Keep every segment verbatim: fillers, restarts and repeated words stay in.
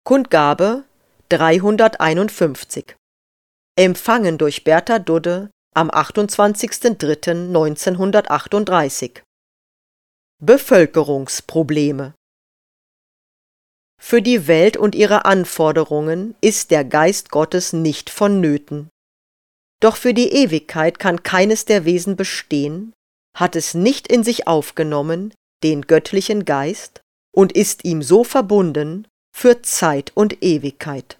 Kundgabe dreihunderteinundfünfzig. Empfangen durch Bertha Dudde am achtundzwanzigsten dritten neunzehnhundertachtunddreißig. Bevölkerungsprobleme. Für die Welt und ihre Anforderungen ist der Geist Gottes nicht vonnöten. Doch für die Ewigkeit kann keines der Wesen bestehen, hat es nicht in sich aufgenommen, den göttlichen Geist, und ist ihm so verbunden für Zeit und Ewigkeit.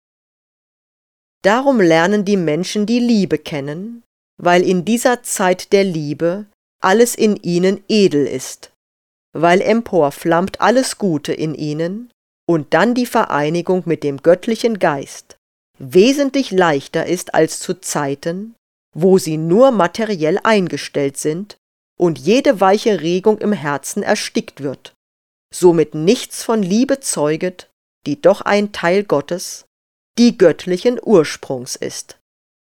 Darum lernen die Menschen die Liebe kennen, weil in dieser Zeit der Liebe alles in ihnen edel ist, weil emporflammt alles Gute in ihnen und dann die Vereinigung mit dem göttlichen Geist wesentlich leichter ist als zu Zeiten, wo sie nur materiell eingestellt sind und jede weiche Regung im Herzen erstickt wird, somit nichts von Liebe zeuget, die doch ein Teil Gottes, die göttlichen Ursprungs ist.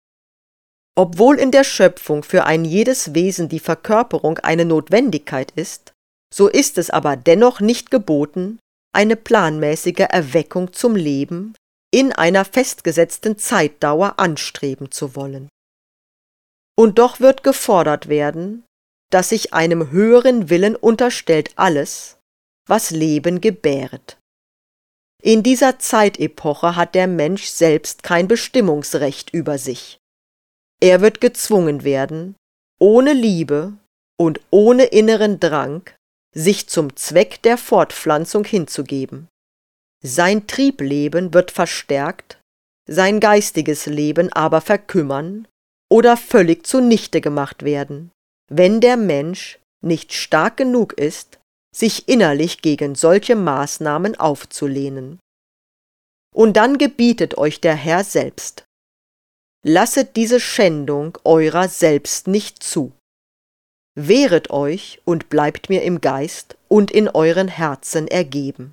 Obwohl in der Schöpfung für ein jedes Wesen die Verkörperung eine Notwendigkeit ist, so ist es aber dennoch nicht geboten, eine planmäßige Erweckung zum Leben in einer festgesetzten Zeitdauer anstreben zu wollen. Und doch wird gefordert werden, dass sich einem höheren Willen unterstellt alles, was Leben gebäret. In dieser Zeitepoche hat der Mensch selbst kein Bestimmungsrecht über sich. Er wird gezwungen werden, ohne Liebe und ohne inneren Drang, sich zum Zweck der Fortpflanzung hinzugeben. Sein Triebleben wird verstärkt, sein geistiges Leben aber verkümmern oder völlig zunichte gemacht werden, wenn der Mensch nicht stark genug ist, sich innerlich gegen solche Maßnahmen aufzulehnen. Und dann gebietet euch der Herr selbst: Lasset diese Schändung eurer selbst nicht zu. Wehret euch und bleibt mir im Geist und in euren Herzen ergeben.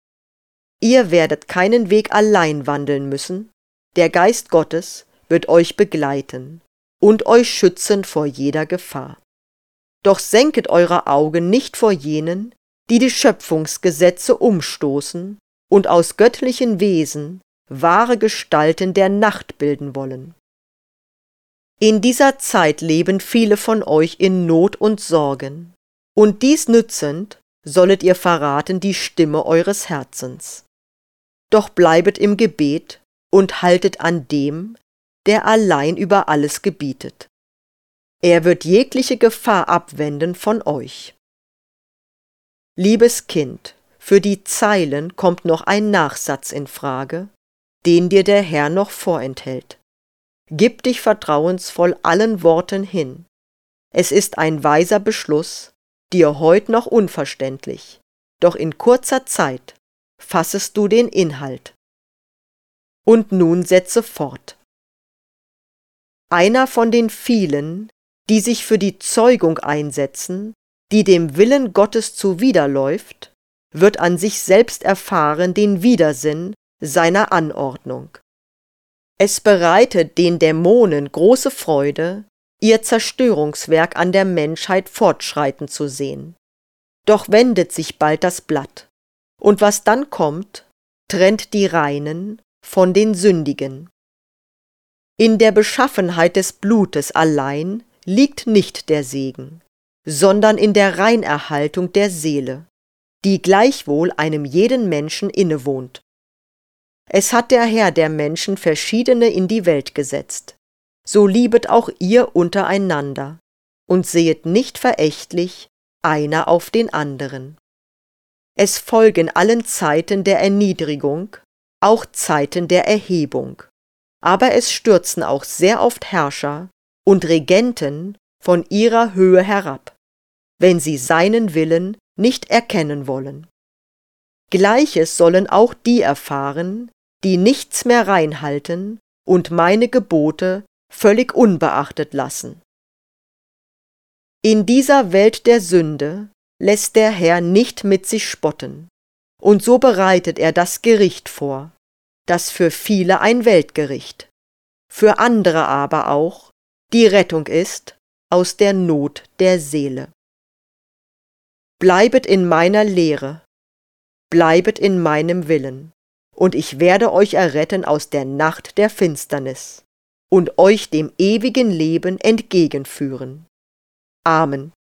Ihr werdet keinen Weg allein wandeln müssen, der Geist Gottes wird euch begleiten und euch schützen vor jeder Gefahr. Doch senket eure Augen nicht vor jenen, die die Schöpfungsgesetze umstoßen und aus göttlichen Wesen wahre Gestalten der Nacht bilden wollen. In dieser Zeit leben viele von euch in Not und Sorgen, und dies nützend sollet ihr verraten die Stimme eures Herzens. Doch bleibet im Gebet und haltet an dem, der allein über alles gebietet. Er wird jegliche Gefahr abwenden von euch. Liebes Kind, für die Zeilen kommt noch ein Nachsatz in Frage, den dir der Herr noch vorenthält. Gib dich vertrauensvoll allen Worten hin. Es ist ein weiser Beschluss, dir heut noch unverständlich, doch in kurzer Zeit fassest du den Inhalt. Und nun setze fort. Einer von den vielen, die sich für die Zeugung einsetzen, die dem Willen Gottes zuwiderläuft, wird an sich selbst erfahren den Widersinn seiner Anordnung. Es bereitet den Dämonen große Freude, ihr Zerstörungswerk an der Menschheit fortschreiten zu sehen. Doch wendet sich bald das Blatt, und was dann kommt, trennt die Reinen von den Sündigen. In der Beschaffenheit des Blutes allein liegt nicht der Segen, sondern in der Reinerhaltung der Seele, die gleichwohl einem jeden Menschen innewohnt. Es hat der Herr der Menschen verschiedene in die Welt gesetzt, so liebet auch ihr untereinander und sehet nicht verächtlich einer auf den anderen. Es folgen allen Zeiten der Erniedrigung, auch Zeiten der Erhebung, aber es stürzen auch sehr oft Herrscher und Regenten von ihrer Höhe herab, wenn sie seinen Willen nicht erkennen wollen. Gleiches sollen auch die erfahren, die nichts mehr reinhalten und meine Gebote völlig unbeachtet lassen. In dieser Welt der Sünde lässt der Herr nicht mit sich spotten, und so bereitet er das Gericht vor, das für viele ein Weltgericht, für andere aber auch die Rettung ist aus der Not der Seele. Bleibet in meiner Lehre, bleibet in meinem Willen, und ich werde euch erretten aus der Nacht der Finsternis und euch dem ewigen Leben entgegenführen. Amen.